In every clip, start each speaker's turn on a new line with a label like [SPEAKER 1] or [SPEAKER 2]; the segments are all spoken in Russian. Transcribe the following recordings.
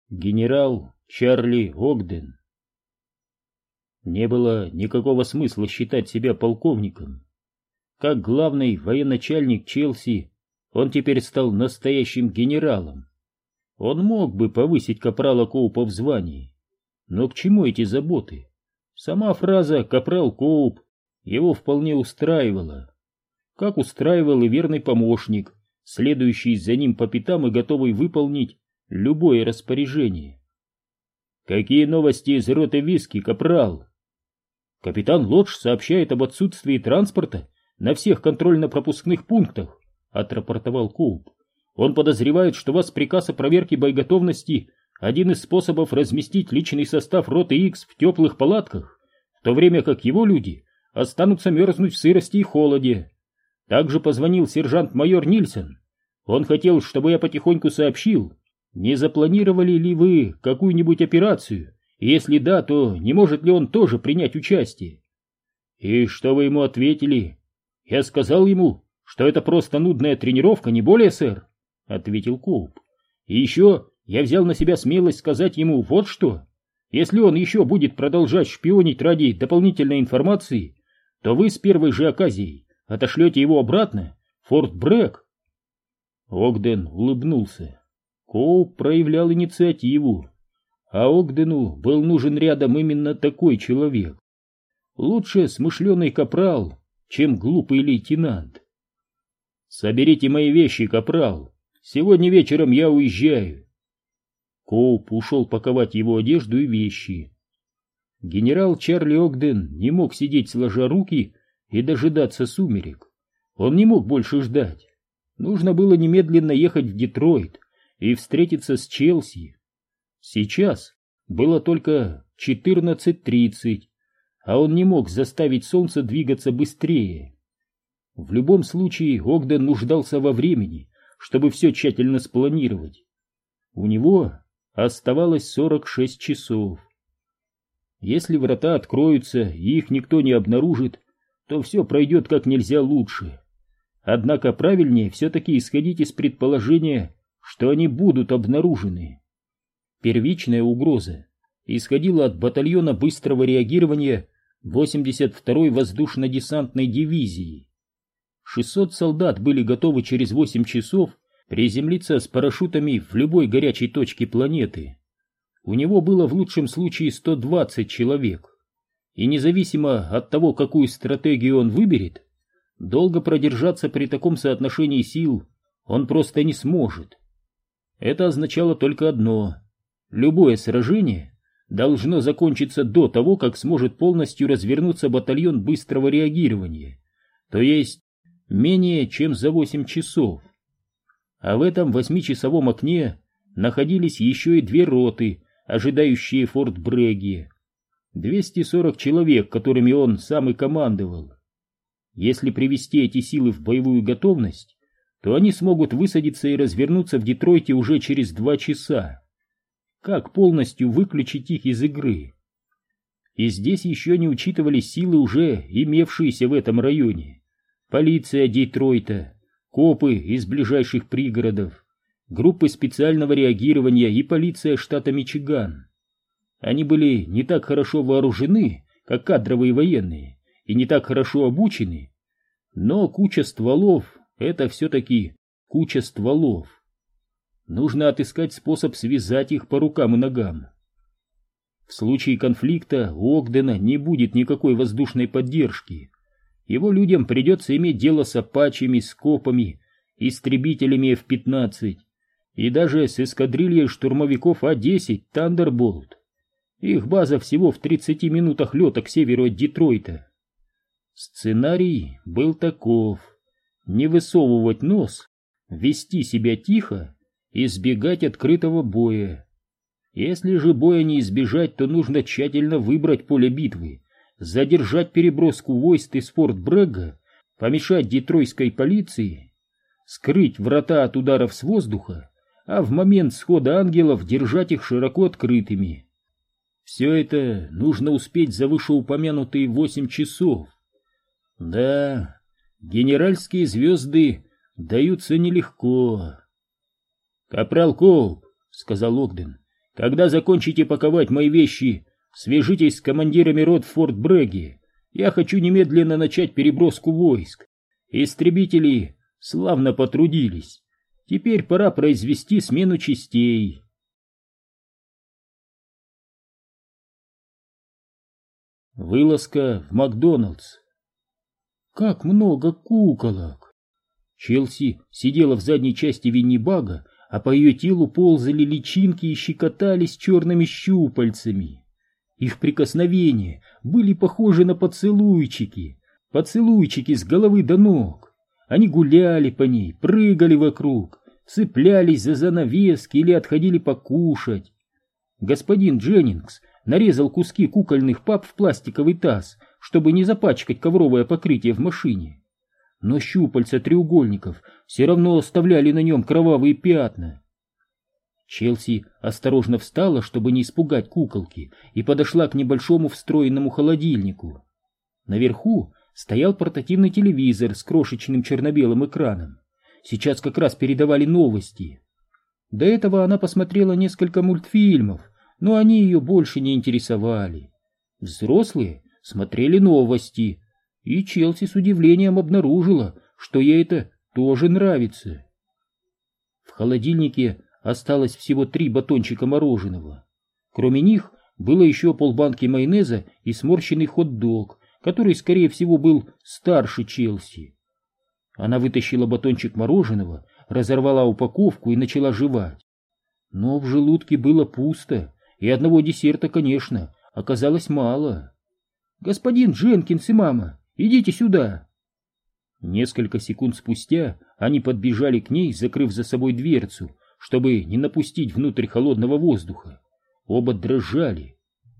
[SPEAKER 1] Генерал Чарли Огден. Не было никакого смысла считать себя полковником. Как главный военачальник Челси, он теперь стал настоящим генералом. Он мог бы повысить капрала Коупа в звании. Но к чему эти заботы? Сама фраза «капрал Коуп» его вполне устраивала. Как устраивал и верный помощник, следующий за ним по пятам и готовый выполнить любое распоряжение. «Какие новости из роты Виски, капрал?» «Капитан Лодж сообщает об отсутствии транспорта на всех контрольно-пропускных пунктах», — отрапортовал Коуп. «Он подозревает, что вас приказ о проверке боеготовности — один из способов разместить личный состав роты Икс в теплых палатках, в то время как его люди останутся мерзнуть в сырости и холоде. Также позвонил сержант-майор Нильсон. Он хотел, чтобы я потихоньку сообщил, не запланировали ли вы какую-нибудь операцию, и если да, то не может ли он тоже принять участие?» «И что вы ему ответили?» «Я сказал ему, что это просто нудная тренировка, не более, сэр», — ответил Коуп. «И еще я взял на себя смелость сказать ему вот что. Если он еще будет продолжать шпионить ради дополнительной информации, то вы с первой же оказией отошлете его обратно в Форт Брэк». Огден улыбнулся. Коуп проявлял инициативу, а Огдену был нужен рядом именно такой человек. Лучше смышленый капрал, чем глупый лейтенант. «Соберите мои вещи, капрал. Сегодня вечером я уезжаю». Коуп ушел паковать его одежду и вещи. Генерал Чарли Огден не мог сидеть сложа руки и дожидаться сумерек. Он не мог больше ждать. Нужно было немедленно ехать в Детройт и встретиться с Челси. Сейчас было только 14:30, а он не мог заставить солнце двигаться быстрее. В любом случае Огден нуждался во времени, чтобы все тщательно спланировать. У него оставалось 46 часов. Если врата откроются и их никто не обнаружит, то все пройдет как нельзя лучше. Однако правильнее все-таки исходить из предположения, что они будут обнаружены. Первичная угроза исходила от батальона быстрого реагирования 82-й воздушно-десантной дивизии. 600 солдат были готовы через 8 часов приземлиться с парашютами в любой горячей точке планеты. У него было в лучшем случае 120 человек. И независимо от того, какую стратегию он выберет, долго продержаться при таком соотношении сил он просто не сможет. Это означало только одно: любое сражение должно закончиться до того, как сможет полностью развернуться батальон быстрого реагирования, то есть менее чем за 8 часов. А в этом 8-часовом окне находились еще и 2 роты, ожидающие в Форт Брэге. 240 человек, которыми он сам и командовал. Если привести эти силы в боевую готовность, то они смогут высадиться и развернуться в Детройте уже через 2 часа. Как полностью выключить их из игры? И здесь еще не учитывались силы, уже имевшиеся в этом районе. Полиция Детройта, копы из ближайших пригородов, группы специального реагирования и полиция штата Мичиган. Они были не так хорошо вооружены, как кадровые военные, и не так хорошо обучены, но куча стволов — это все-таки куча стволов. Нужно отыскать способ связать их по рукам и ногам. В случае конфликта у Огдена не будет никакой воздушной поддержки. Его людям придется иметь дело с апачами, с копами, истребителями F-15 и даже с эскадрильей штурмовиков А-10 «Тандерболт». Их база всего в 30 минутах лета к северу от Детройта. Сценарий был таков: не высовывать нос, вести себя тихо, избегать открытого боя. Если же боя не избежать, то нужно тщательно выбрать поле битвы, задержать переброску войск из Форт Брэга, помешать детройтской полиции, скрыть врата от ударов с воздуха, а в момент схода ангелов держать их широко открытыми. Все это нужно успеть за вышеупомянутые 8 часов. Да, генеральские звезды даются нелегко. «Капрал Коуп», — сказал Огден, — Когда закончите паковать мои вещи, свяжитесь с командирами рот в Форт Брэге. Я хочу немедленно начать переброску войск. Истребители славно потрудились. Теперь пора произвести смену частей. Вылазка в Макдоналдс. Как много куколок! Челси сидела в задней части Винни-Бага, а по ее телу ползали личинки и щекотались черными щупальцами. Их прикосновения были похожи на поцелуйчики, поцелуйчики с головы до ног. Они гуляли по ней, прыгали вокруг, цеплялись за занавески или отходили покушать. Господин Дженнингс нарезал куски кукольных пап в пластиковый таз, чтобы не запачкать ковровое покрытие в машине. Но щупальца треугольников все равно оставляли на нем кровавые пятна. Челси осторожно встала, чтобы не испугать куколки, и подошла к небольшому встроенному холодильнику. Наверху стоял портативный телевизор с крошечным черно-белым экраном. Сейчас как раз передавали новости. До этого она посмотрела несколько мультфильмов, но они ее больше не интересовали. Взрослые смотрели новости, и Челси с удивлением обнаружила, что ей это тоже нравится. В холодильнике осталось всего 3 батончика мороженого. Кроме них было еще полбанки майонеза и сморщенный хот-дог, который, скорее всего, был старше Челси. Она вытащила батончик мороженого, разорвала упаковку и начала жевать. Но в желудке было пусто, и одного десерта, конечно, оказалось мало. «Господин Дженкинс и мама, идите сюда!» Несколько секунд спустя они подбежали к ней, закрыв за собой дверцу, чтобы не напустить внутрь холодного воздуха. Оба дрожали.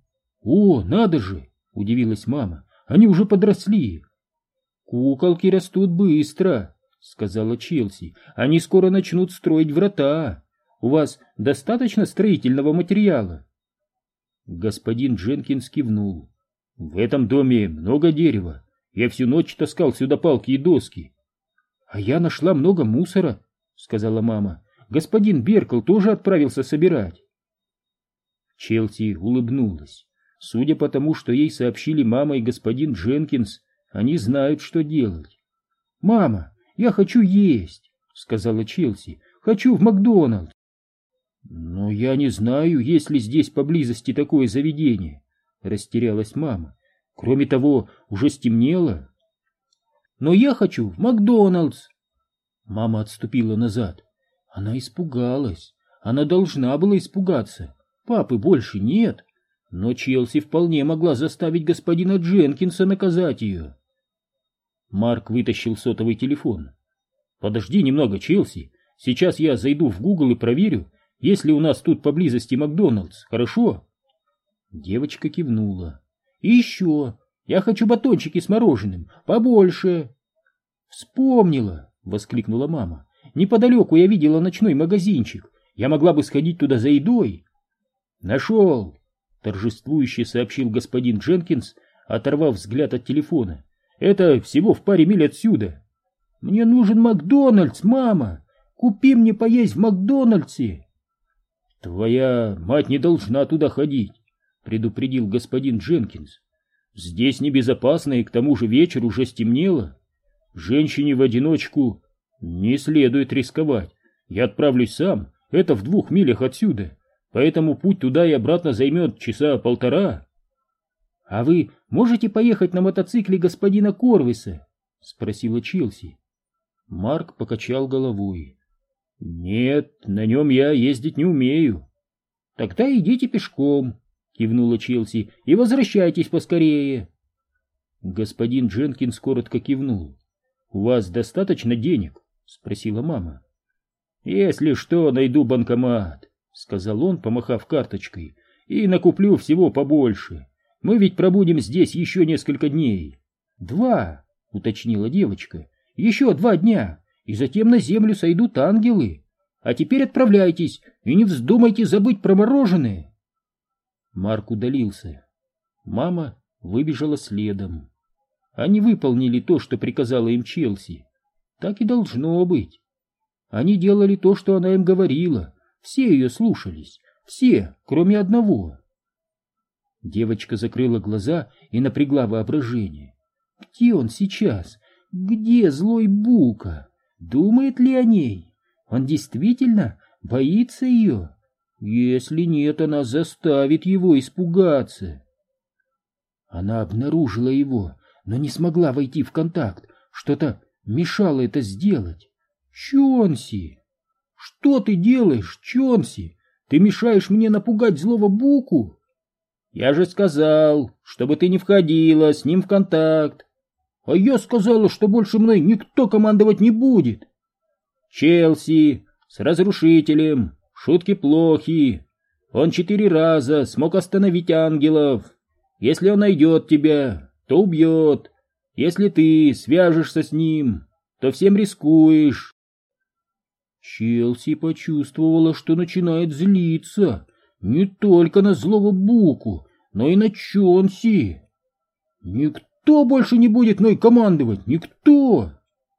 [SPEAKER 1] «О, надо же!» — удивилась мама. «Они уже подросли!» «Куколки растут быстро», — сказала Челси. «Они скоро начнут строить врата. У вас достаточно строительного материала?» Господин Дженкинс кивнул. «В этом доме много дерева. Я всю ночь таскал сюда палки и доски». «А я нашла много мусора», — сказала мама. «Господин Беркл тоже отправился собирать». Челси улыбнулась. Судя по тому, что ей сообщили мама и господин Дженкинс, они знают, что делать. «Мама, я хочу есть», — сказала Челси. «Хочу в Макдоналдс». «Но я не знаю, есть ли здесь поблизости такое заведение», — растерялась мама. «Кроме того, уже стемнело». «Но я хочу в Макдоналдс». Мама отступила назад. Она испугалась. Она должна была испугаться. Папы больше нет. Но Челси вполне могла заставить господина Дженкинса наказать ее. Марк вытащил сотовый телефон. «Подожди немного, Челси. Сейчас я зайду в Google и проверю, есть ли у нас тут поблизости Макдоналдс, хорошо?» Девочка кивнула. «И еще, я хочу батончики с мороженым, побольше». «Вспомнила!» — воскликнула мама. «Неподалеку я видела ночной магазинчик. Я могла бы сходить туда за едой». «Нашел!» — торжествующе сообщил господин Дженкинс, оторвав взгляд от телефона. «Это всего в паре миль отсюда». «Мне нужен Макдональдс, мама! Купи мне поесть в Макдональдсе!» «Твоя мать не должна туда ходить», — предупредил господин Дженкинс. «Здесь небезопасно, и к тому же вечер уже стемнело. Женщине в одиночку не следует рисковать. Я отправлюсь сам, это в 2 милях отсюда, поэтому путь туда и обратно займет 1.5 часа. «А вы можете поехать на мотоцикле господина Корвиса?» — спросила Челси. Марк покачал головой. «Нет, на нем я ездить не умею». «Тогда идите пешком», — кивнула Челси, — «и возвращайтесь поскорее». Господин Дженкинс коротко кивнул. «У вас достаточно денег?» — спросила мама. «Если что, найду банкомат», — сказал он, помахав карточкой, — «и накуплю всего побольше. Мы ведь пробудем здесь еще несколько дней». «2», — уточнила девочка, — «еще 2 дня, и затем на землю сойдут ангелы. А теперь отправляйтесь и не вздумайте забыть про мороженое». Марк удалился. Мама выбежала следом. Они выполнили то, что приказала им Челси. Так и должно быть. Они делали то, что она им говорила. Все ее слушались. Все, кроме одного. Девочка закрыла глаза и напрягла воображение. Где он сейчас? Где злой Бука? Думает ли о ней? Он действительно боится ее? Если нет, она заставит его испугаться. Она обнаружила его, но не смогла войти в контакт. Что-то мешало это сделать. Чонси! Что ты делаешь, Чонси? Ты мешаешь мне напугать злого Буку? Я же сказал, чтобы ты не входила с ним в контакт. А я сказала, что больше мной никто командовать не будет. Челси с разрушителем, шутки плохи. Он 4 раза смог остановить ангелов. Если он найдет тебя, то убьет. Если ты свяжешься с ним, то всем рискуешь. Челси почувствовала, что начинает злиться не только на злого Буку, но и на Чонси. Никто больше не будет мной командовать, никто.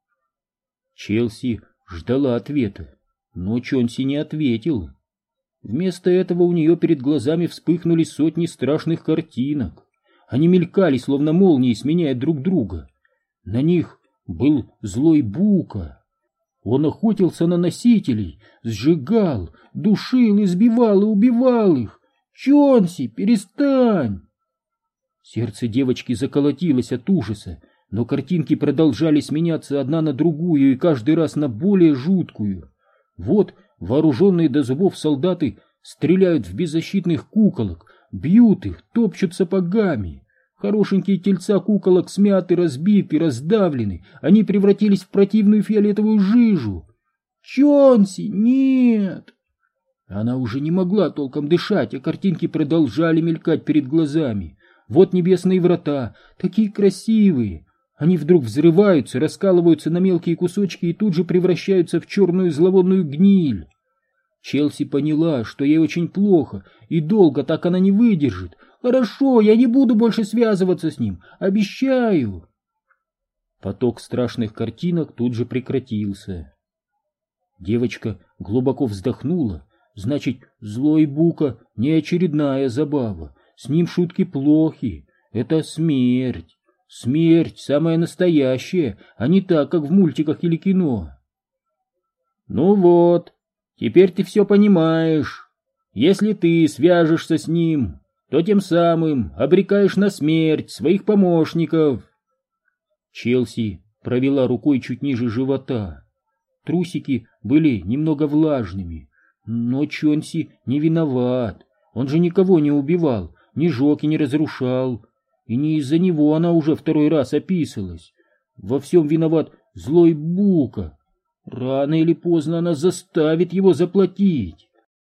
[SPEAKER 1] Челси ждала ответа, но Чонси не ответил. Вместо этого у нее перед глазами вспыхнули сотни страшных картинок. Они мелькали, словно молнии, сменяя друг друга. На них был злой Бука. Он охотился на носителей, сжигал, душил, избивал и убивал их. Чонси, перестань! Сердце девочки заколотилось от ужаса, но картинки продолжали сменяться одна на другую и каждый раз на более жуткую. Вот вооруженные до зубов солдаты стреляют в беззащитных куколок, бьют их, топчут сапогами. Хорошенькие тельца куколок смяты, разбиты, раздавлены. Они превратились в противную фиолетовую жижу. Чонси, нет! Она уже не могла толком дышать, а картинки продолжали мелькать перед глазами. Вот небесные врата, такие красивые. Они вдруг взрываются, раскалываются на мелкие кусочки и тут же превращаются в черную зловонную гниль. Челси поняла, что ей очень плохо, и долго так она не выдержит. «Хорошо, я не буду больше связываться с ним, обещаю!» Поток страшных картинок тут же прекратился. Девочка глубоко вздохнула. Значит, злой Бука не очередная забава. С ним шутки плохи. Это смерть. Смерть самая настоящая, а не так, как в мультиках или кино. «Ну вот, теперь ты все понимаешь. Если ты свяжешься с ним, то тем самым обрекаешь на смерть своих помощников». Челси провела рукой чуть ниже живота. Трусики были немного влажными, но Чонси не виноват. Он же никого не убивал, не жег и не разрушал. И не из-за него она уже второй раз описалась. Во всем виноват злой Бука. Рано или поздно она заставит его заплатить.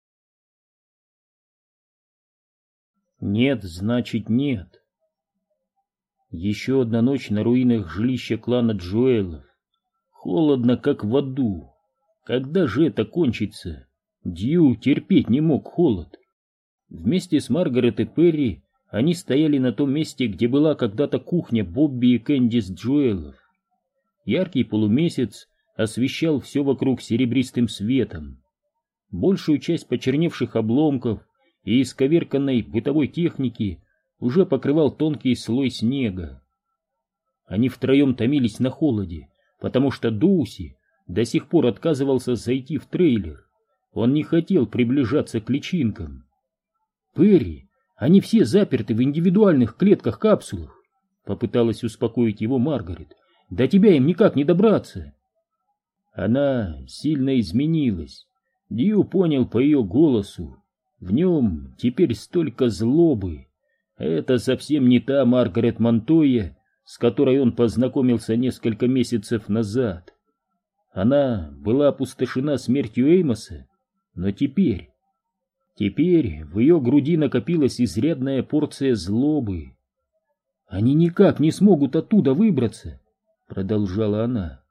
[SPEAKER 1] Нет, значит нет. Еще одна ночь на руинах жилища клана Джоэлов. Холодно, как в аду. Когда же это кончится? Дью терпеть не мог холод. Вместе с Маргарет и Перри они стояли на том месте, где была когда-то кухня Бобби и Кэндис Джоэлов. Яркий полумесяц освещал все вокруг серебристым светом. Большую часть почерневших обломков и исковерканной бытовой техники уже покрывал тонкий слой снега. Они втроем томились на холоде, потому что Доуси до сих пор отказывался зайти в трейлер. Он не хотел приближаться к личинкам. «Перри, они все заперты в индивидуальных клетках-капсулах», — попыталась успокоить его Маргарет. «До тебя им никак не добраться». Она сильно изменилась. Дью понял по ее голосу. В нем теперь столько злобы. Это совсем не та Маргарет Монтойя, с которой он познакомился несколько месяцев назад. Она была опустошена смертью Эймоса, но теперь в ее груди накопилась изрядная порция злобы. «Они никак не смогут оттуда выбраться», — продолжала она.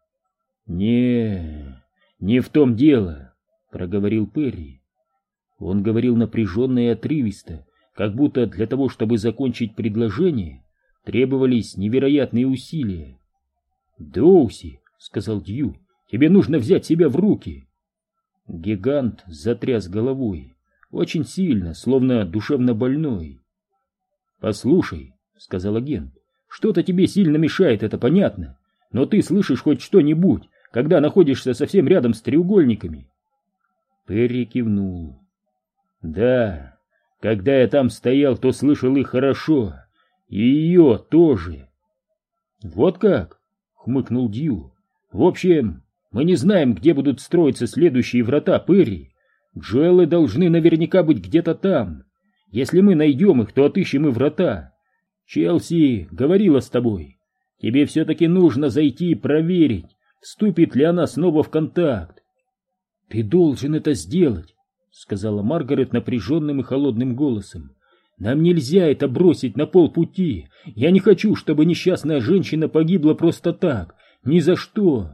[SPEAKER 1] Не в том дело», — проговорил Перри. Он говорил напряженно и отрывисто, как будто для того, чтобы закончить предложение, требовались невероятные усилия. «Доуси», — сказал Дью, — «тебе нужно взять себя в руки». Гигант затряс головой. очень сильно, словно душевно больной. «Послушай», — сказал агент, — «что-то тебе сильно мешает, это понятно, но ты слышишь хоть что-нибудь, когда находишься совсем рядом с треугольниками?» Перри кивнул. «Да, когда я там стоял, то слышал их хорошо, и ее тоже». «Вот как?» — хмыкнул Дью. «В общем, мы не знаем, где будут строиться следующие врата, Перри. Джоэлы должны наверняка быть где-то там. Если мы найдем их, то отыщем и врата. Челси говорила с тобой. Тебе все-таки нужно зайти и проверить, вступит ли она снова в контакт». «Ты должен это сделать», — сказала Маргарет напряженным и холодным голосом. «Нам нельзя это бросить на полпути. Я не хочу, чтобы несчастная женщина погибла просто так. Ни за что».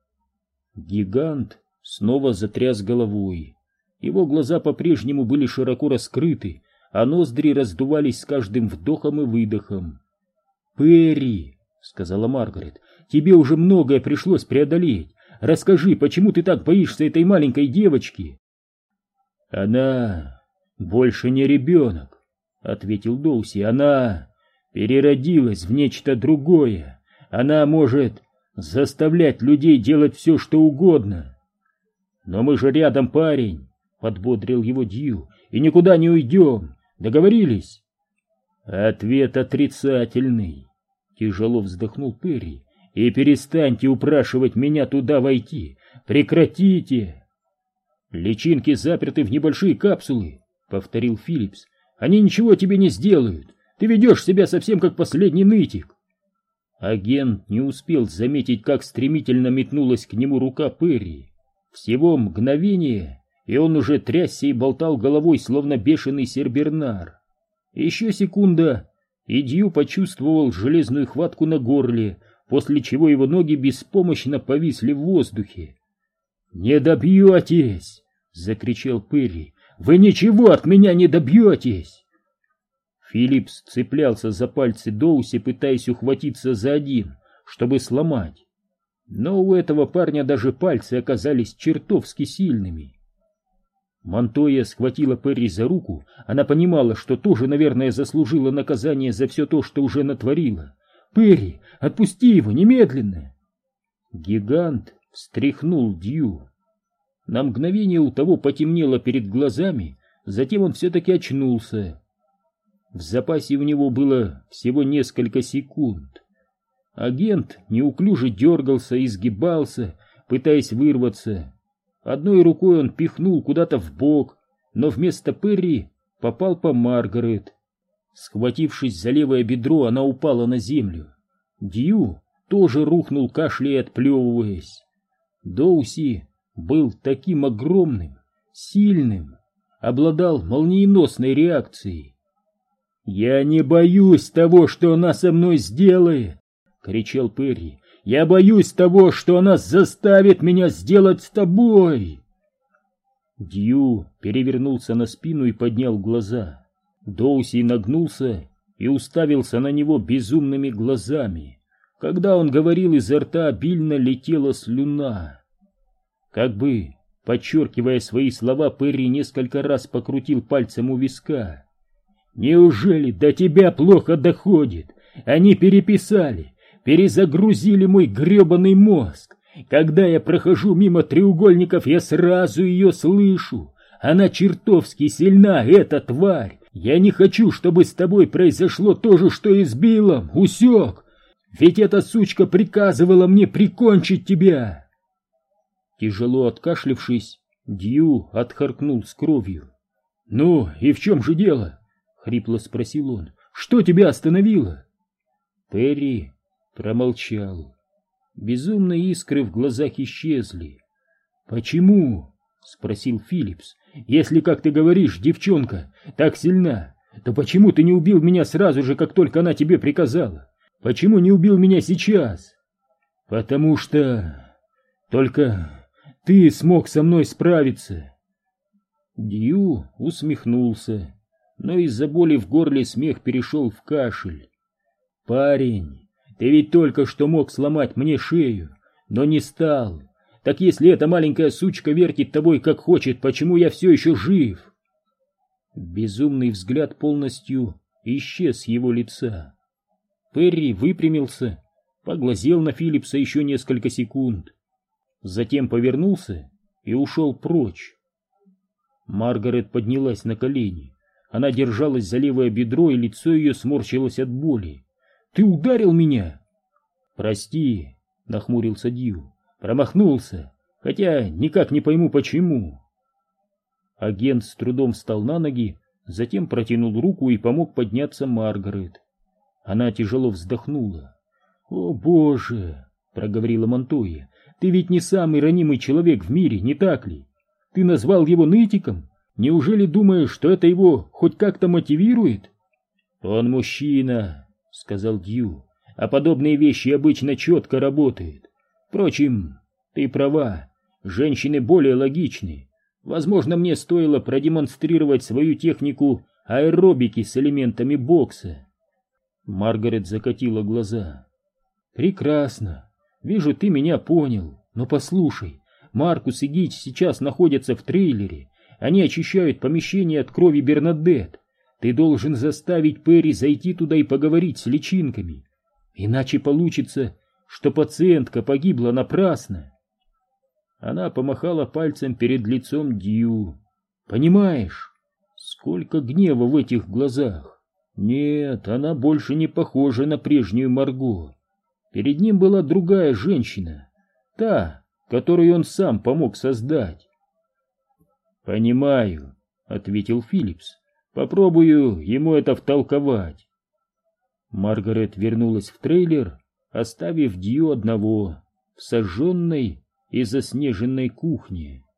[SPEAKER 1] Гигант снова затряс головой. Его глаза по-прежнему были широко раскрыты, а ноздри раздувались с каждым вдохом и выдохом. «Перри», — сказала Маргарет, — «тебе уже многое пришлось преодолеть. Расскажи, почему ты так боишься этой маленькой девочки?» «Она больше не ребенок», — ответил Доуси. «Она переродилась в нечто другое. Она может заставлять людей делать все, что угодно». «Но мы же рядом, парень», — подбодрил его Дью, — «и никуда не уйдем. Договорились?» «Ответ отрицательный», — тяжело вздохнул Перри. «И перестаньте упрашивать меня туда войти. Прекратите!» «Личинки заперты в небольшие капсулы», — повторил Филлипс. «Они ничего тебе не сделают. Ты ведешь себя совсем как последний нытик». Агент не успел заметить, как стремительно метнулась к нему рука Перри. Всего мгновение, и он уже трясся и болтал головой, словно бешеный сербернар. Еще секунда, и Дью почувствовал железную хватку на горле, после чего его ноги беспомощно повисли в воздухе. «Не добьетесь!» — закричал Перри. «Вы ничего от меня не добьетесь!» Филлипс цеплялся за пальцы Доуси, пытаясь ухватиться за один, чтобы сломать. Но у этого парня даже пальцы оказались чертовски сильными. Монтоя схватила Перри за руку. Она понимала, что тоже, наверное, заслужила наказание за все то, что уже натворила. «Перри, отпусти его немедленно!» Гигант встряхнул Дью. На мгновение у того потемнело перед глазами, затем он все-таки очнулся. В запасе у него было всего несколько секунд. Агент неуклюже дергался и изгибался, пытаясь вырваться. Одной рукой он пихнул куда-то в бок, но вместо Перри попал по Маргарет. Схватившись за левое бедро, она упала на землю. Дью тоже рухнул, кашляя и отплевываясь. Доуси был таким огромным, сильным, обладал молниеносной реакцией. «Я не боюсь того, что она со мной сделает!» — кричал Перри. «Я боюсь того, что она заставит меня сделать с тобой!» Дью перевернулся на спину и поднял глаза. Доуси нагнулся и уставился на него безумными глазами. Когда он говорил, изо рта обильно летела слюна. Как бы подчеркивая свои слова, Перри несколько раз покрутил пальцем у виска. «Неужели до тебя плохо доходит? Они переписали, перезагрузили мой гребаный мозг. Когда я прохожу мимо треугольников, я сразу ее слышу. Она чертовски сильна, эта тварь. Я не хочу, чтобы с тобой произошло то же, что и с Биллом. Усек! Ведь эта сучка приказывала мне прикончить тебя!» Тяжело откашлявшись, Дью отхаркнул с кровью. «Ну, и в чем же дело?» — хрипло спросил он. «Что тебя остановило?» Перри промолчал. Безумные искры в глазах исчезли. «Почему?» — спросил Филлипс. «Если, как ты говоришь, девчонка так сильна, то почему ты не убил меня сразу же, как только она тебе приказала? Почему не убил меня сейчас?» «Потому что только ты смог со мной справиться». Дью усмехнулся, но из-за боли в горле смех перешел в кашель. «Парень, ты ведь только что мог сломать мне шею, но не стал. Так если эта маленькая сучка вертит тобой как хочет, почему я все еще жив?» Безумный взгляд полностью исчез с его лица. Перри выпрямился, поглазел на Филлипса еще несколько секунд, затем повернулся и ушел прочь. Маргарет поднялась на колени. Она держалась за левое бедро, и лицо ее сморщилось от боли. «Ты ударил меня!» «Прости», — нахмурился Дью, — «промахнулся, хотя никак не пойму, почему». Агент с трудом встал на ноги, затем протянул руку и помог подняться Маргарет. Она тяжело вздохнула. «О, Боже!» — проговорила Монтойя. «Ты ведь не самый ранимый человек в мире, не так ли? Ты назвал его нытиком? Неужели думаешь, что это его хоть как-то мотивирует?» «Он мужчина», — сказал Дью, — «а подобные вещи обычно четко работают. Впрочем, ты права, женщины более логичны. Возможно, мне стоило продемонстрировать свою технику аэробики с элементами бокса». Маргарет закатила глаза. «Прекрасно. Вижу, ты меня понял. Но послушай, Маркус и Гич сейчас находятся в трейлере. Они очищают помещение от крови Бернадетт. Ты должен заставить Перри зайти туда и поговорить с личинками. Иначе получится, что пациентка погибла напрасно». Она помахала пальцем перед лицом Дью. «Понимаешь, сколько гнева в этих глазах? Нет, она больше не похожа на прежнюю Марго. Перед ним была другая женщина, та, которую он сам помог создать». «Понимаю», — ответил Филлипс. «Попробую ему это втолковать». Маргарет вернулась в трейлер, оставив Дью одного в сожженной и заснеженной кухне.